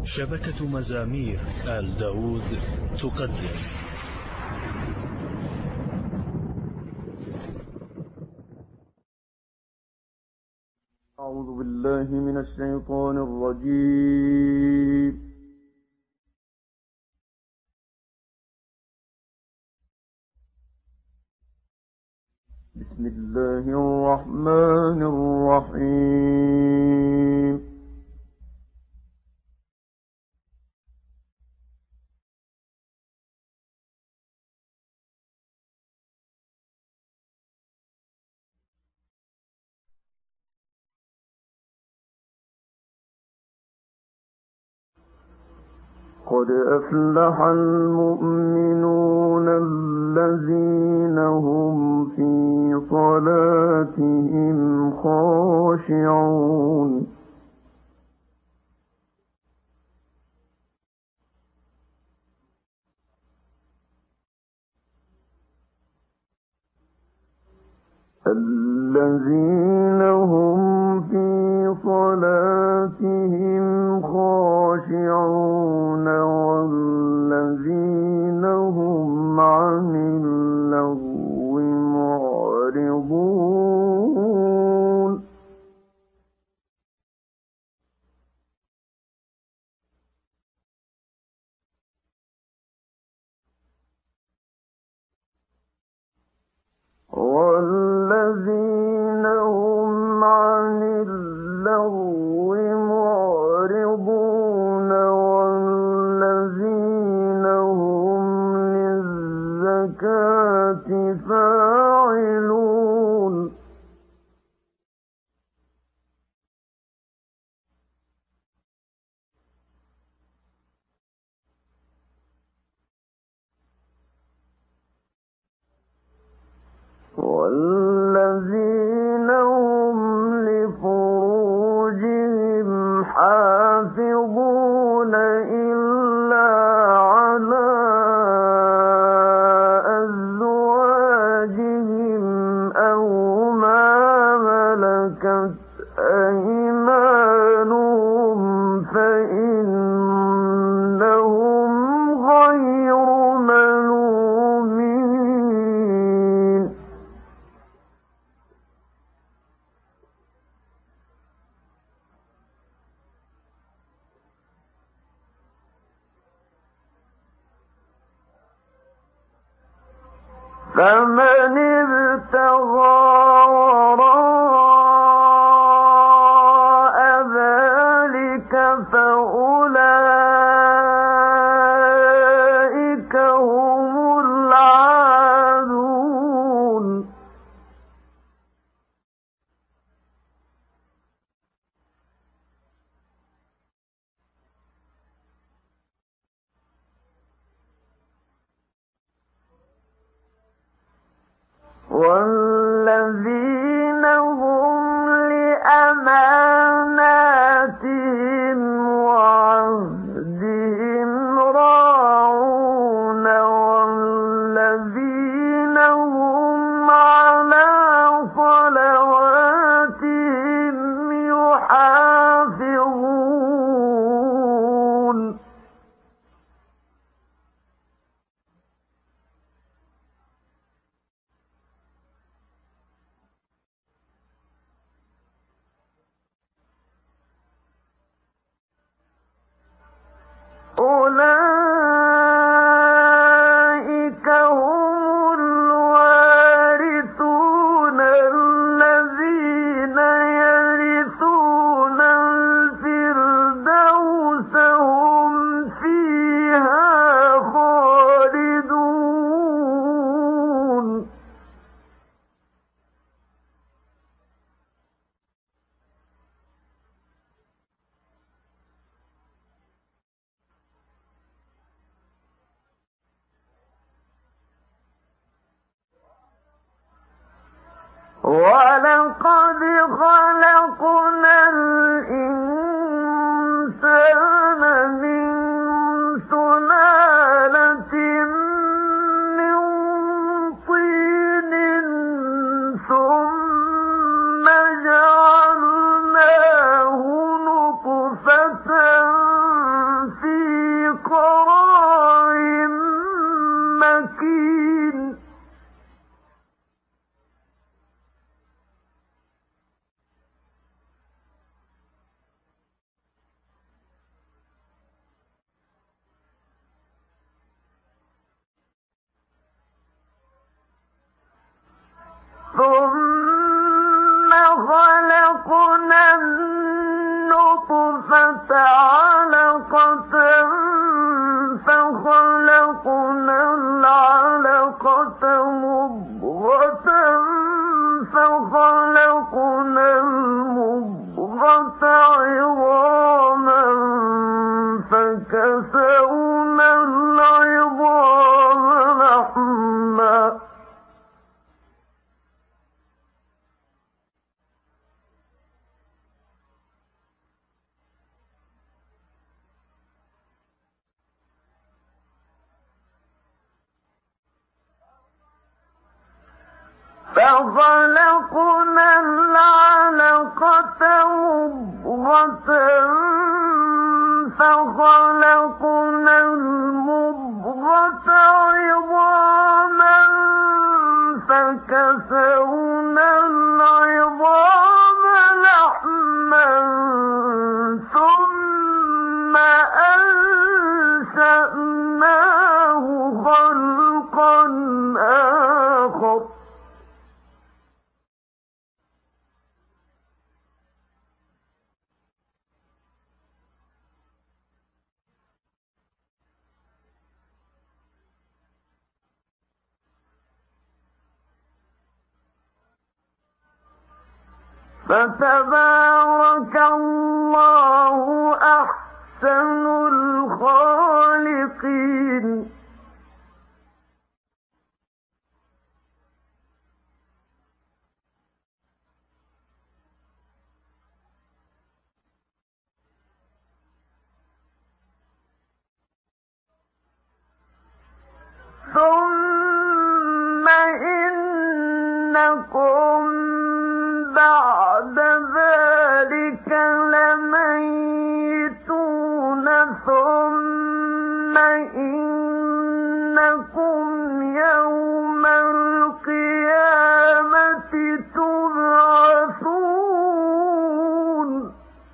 شبكة مزامير آل داود تقدم. أعوذ بالله من الشيطان الرجيم. بسم الله الرحمن الرحيم. قد أفلح المؤمنون الذين هم في صلاتهم خاشعون. الذين هم في صلاتهم خاشعون والذين هم عن اللغو معرضون. والذين هم عن اللغو معرضون والذين هم للزكاة فاعلون. والذين هم لفروجهم حافظون إلا على أزواجهم أو ما ملكت أيمانهم فإنهم غير ملومين. فمن ابتغى وراء ذلك فأولئك هم العادون. والذين هم لأماناتهم وعهدهم راعون والذين هم على صلواتهم يحافظون. أولئك هم الوارثون الذين يرثون الفردوس هم فيها خالدون. ولقد خلقنا الإنسان من سلالة من طين ثم جعلناه نطفة نطفة علقة فخلقنا العلقة مضغة فخلقنا المضغة عظاما فكسونا العظام لحما فخلقنا العلقة مضغة فخلقنا المضغة عظاما فكسونا العظام لحما ثم أنشأناه خلقا آخر فتبارك الله أحسن الخالقين ثم إنكم بعد ذلك لميتون ثم إنكم يوم القيامة تبعثون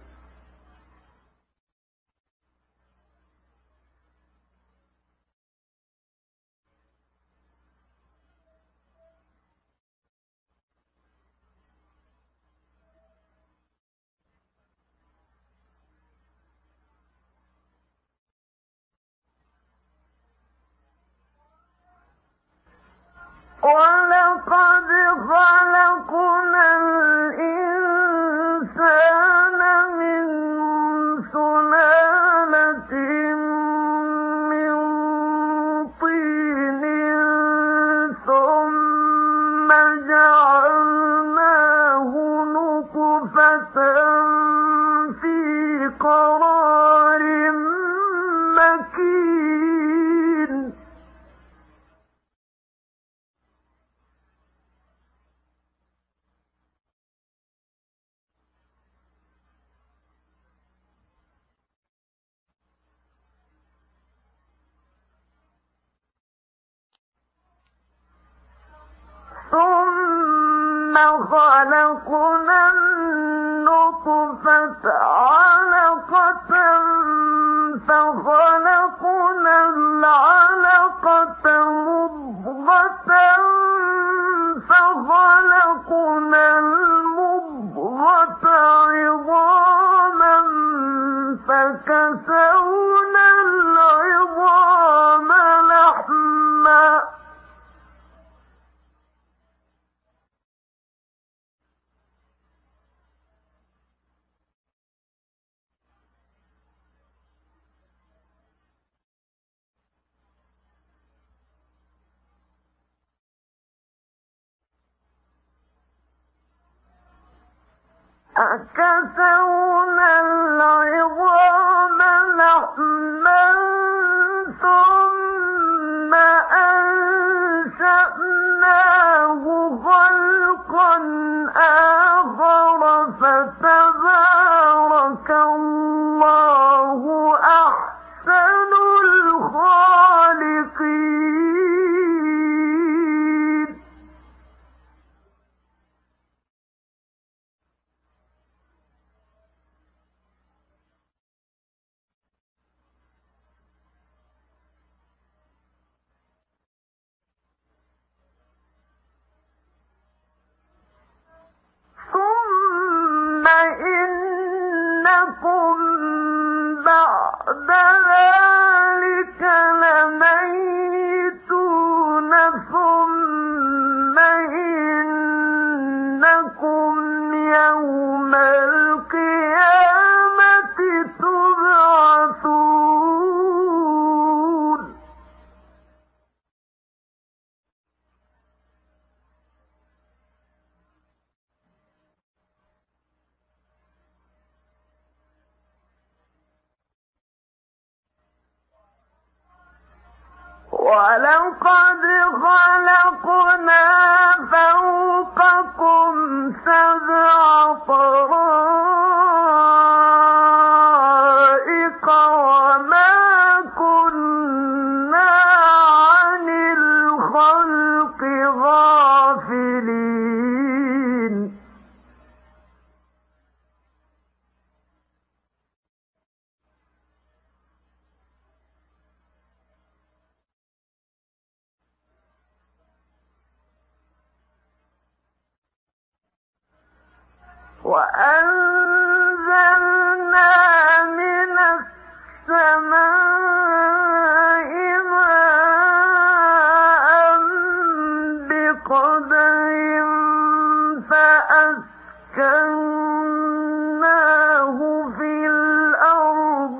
ولقد خلقنا الإنسان من سلالة من طين ثم جعلناه نطفة في قرار مكين ثم خلقنا النطفة علقة فخلقنا العلقة مضغة فخلقنا المضغة عظاما فكسونا العظام لحما فكسونا العظام لحما ثم أنشأناه خلقا آخر فتبارك الله أحسن الخالقين ثم إنكم ذلك لميتون ثم إنكم يوم القيامة تبعثون ولقد خلقنا فوقكم سبع طرائق وما كنا عن الخلق غافلين وأنزلنا من السماء ماء بقدر فأسكناه في الأرض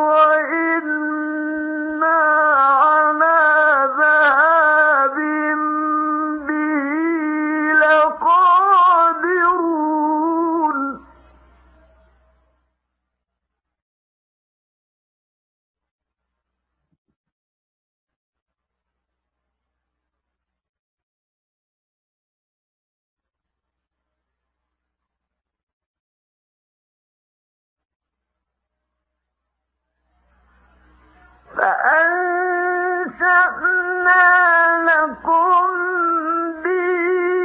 وإنا على ذهاب به لقادرون فأنشأنا لكم به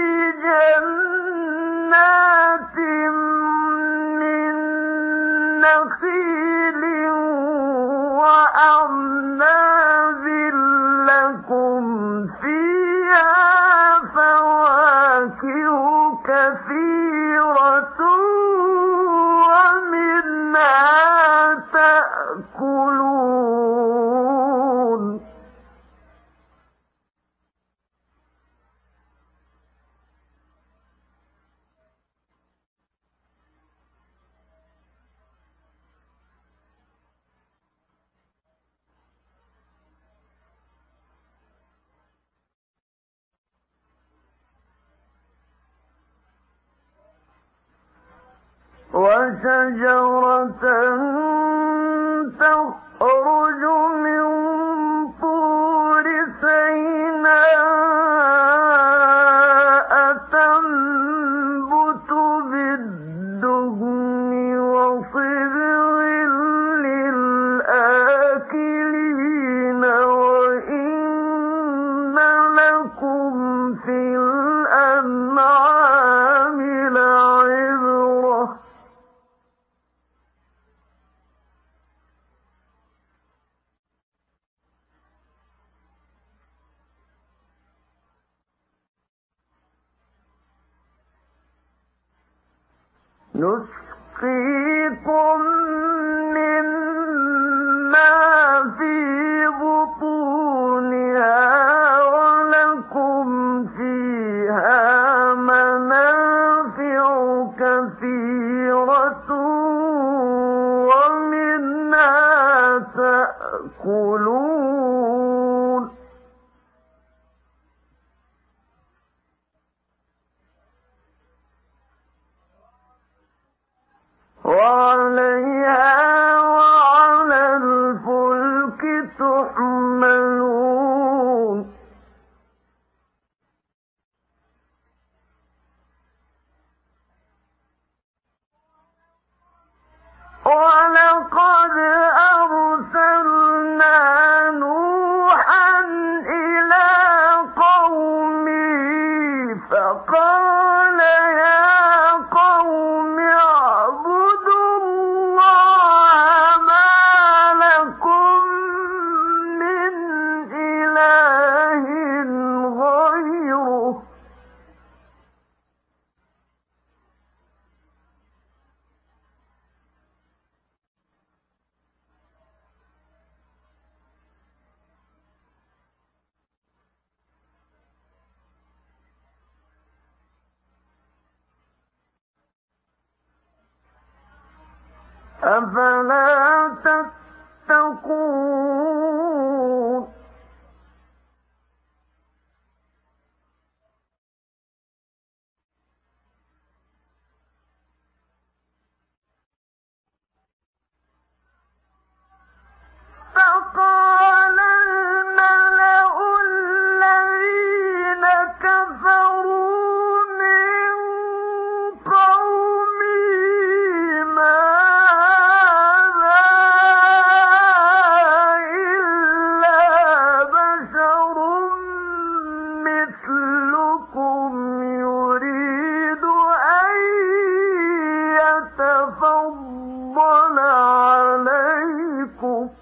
جنات من نخيل وأعناب لكم فيها فواكه كثيرة ومنها تأكلون وشجرة تخرج من طور سيناء تنبت بالدهن وصبغ للآكلين وإن لكم في الأنعام لعبرة نسقيكم مما في بطونها ولكم فيها منافع كثيرة ومنها تأكلون وعليها وعلى الفلك تحملون ولقد أرسلنا نوحا أفلا تتقون فقال الملأ الذين كفروا من قومه ما هذا إلا بشر مثلكم يريد أن يتفضل عليكم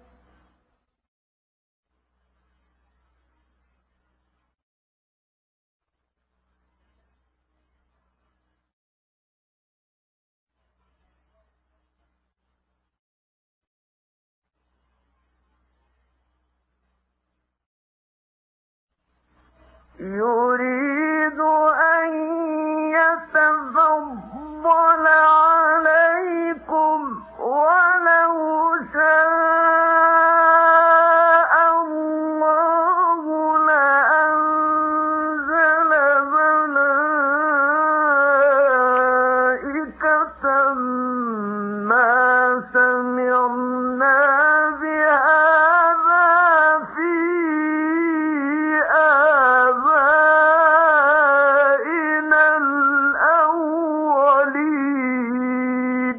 يريد أن يتفضل عليكم ولو شاء الله لأنزل ملائكة ما سمعنا بهذا في آبائنا الأولين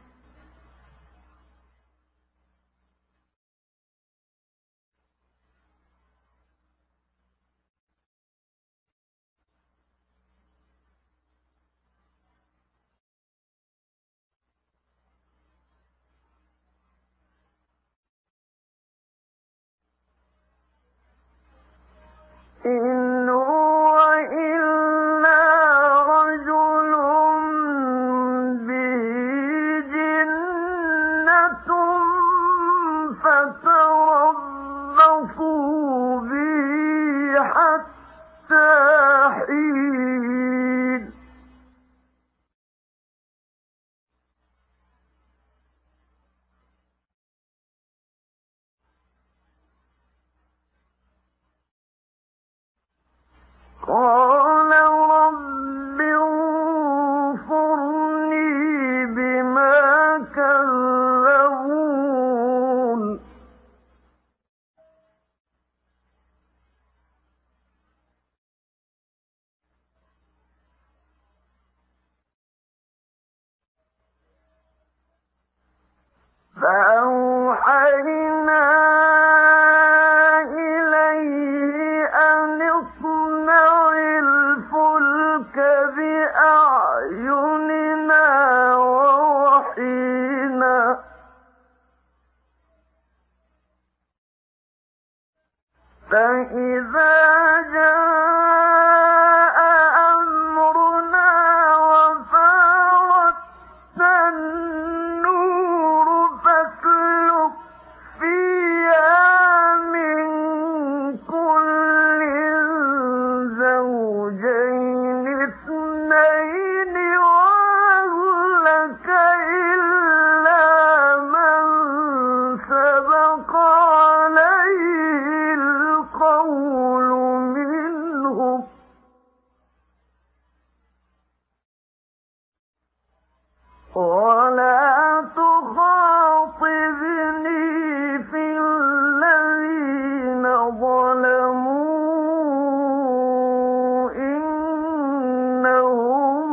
إن هو إلا رجل به جنة فتربصوا به حتى حين قال رب انصرني بما كذبون فأوحينا إليه أن اصنع الفلك بأعيننا ووحينا فإذا جاء أمرنا وفارت النور فاسلك فيها من كل زوجين اثنين وأهلك إلا من سبق عليه القول منهم ولا تخاطبني في الذين ظلموا إنهم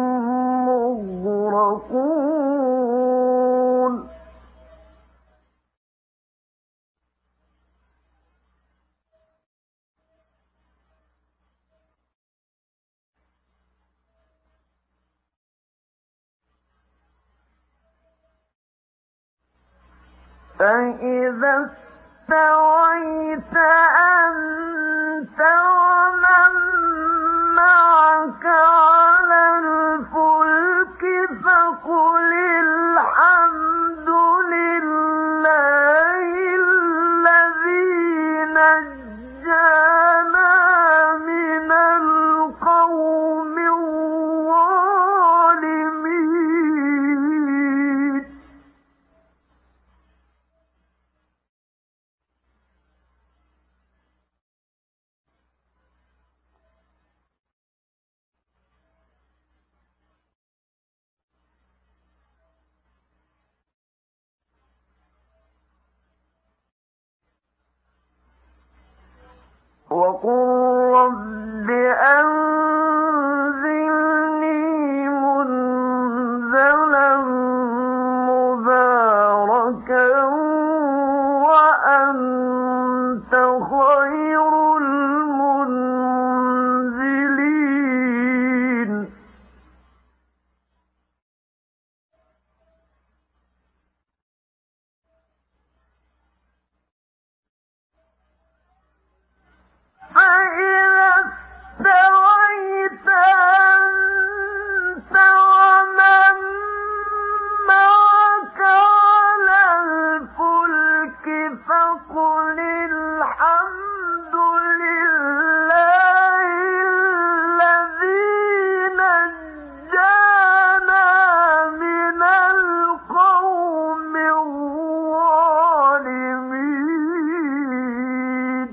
مغرقون فإذا استويت أنت ومن معك على الفلك فقل الحمد لله الذي نجانا من القوم الظالمين وقل رب أنزلني منزلا مباركا وأنت خير المنزلين فإذا استويت أنت ومن معك على الفلك فقل الحمد لله الذي نجانا من القوم الظالمين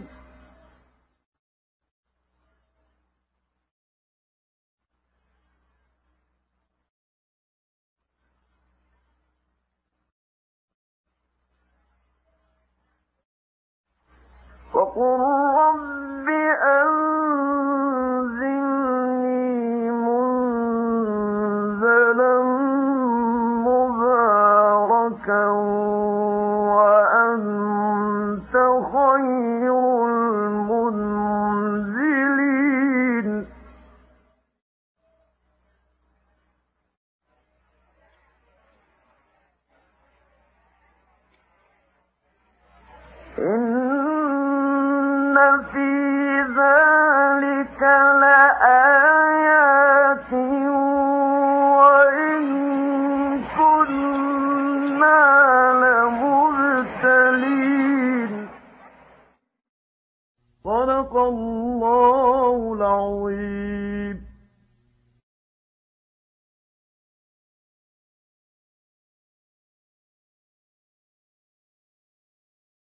وقل رب أنزلني منزلا مباركا وأنت خير المنزلين إن في ذلك لآيات وإن كنا لمبتلين صدق الله العظيم.